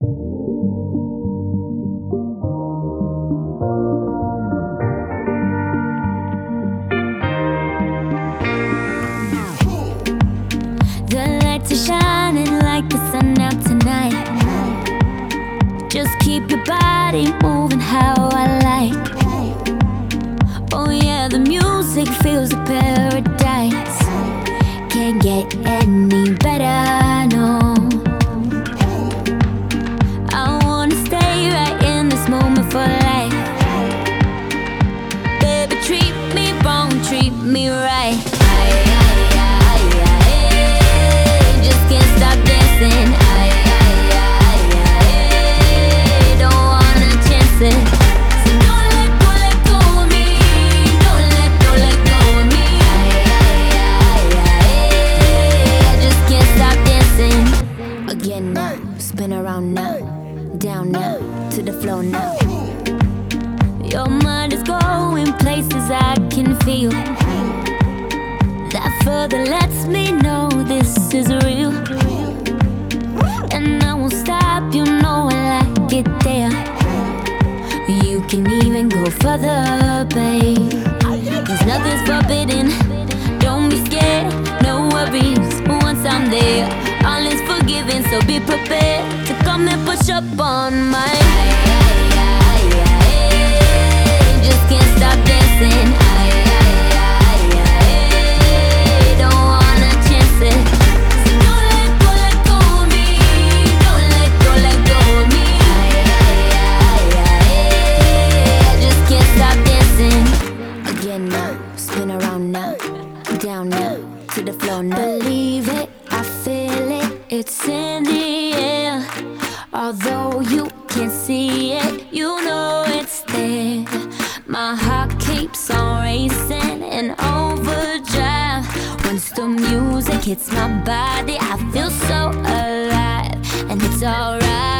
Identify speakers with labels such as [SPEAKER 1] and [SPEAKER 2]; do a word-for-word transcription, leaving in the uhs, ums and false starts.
[SPEAKER 1] The lights are shining like the sun out tonight. Just keep your body moving how I like. Oh yeah, the music feels a paradise. Can't get any better, no. I wanna stay right in this moment for life. Baby, treat me wrong, treat me right. Aye, aye, aye, aye, aye. Just can't stop dancing. Aye, aye, aye, aye, aye. Don't wanna chance it. So don't let go, let go of me. Don't let go, let go of me. Aye, aye, aye, aye. I just can't stop dancing. Again now, spin around now, down now, to the floor now. Your mind is going places I can feel. That further lets me know this is real. And I won't stop, you know I like it there. You can even go further, babe. Cause nothing's forbidden. Don't be scared, no worries. Once I'm there, all is forgiven. So be prepared to come and push up on my aye, aye, aye, aye. Just can't stop dancing. Aye, aye, aye, aye. Don't wanna chance it. So don't let go, let go of me. Don't let go, let go of me. Aye, aye, aye, aye. I just can't stop dancing. Again now, spin around now, down now, to the floor now. Believe it, I feel it, it's in the air. Although you can't see it, you know it's there. My heart keeps on racing in overdrive. Once the music hits my body, I feel so alive. And it's alright.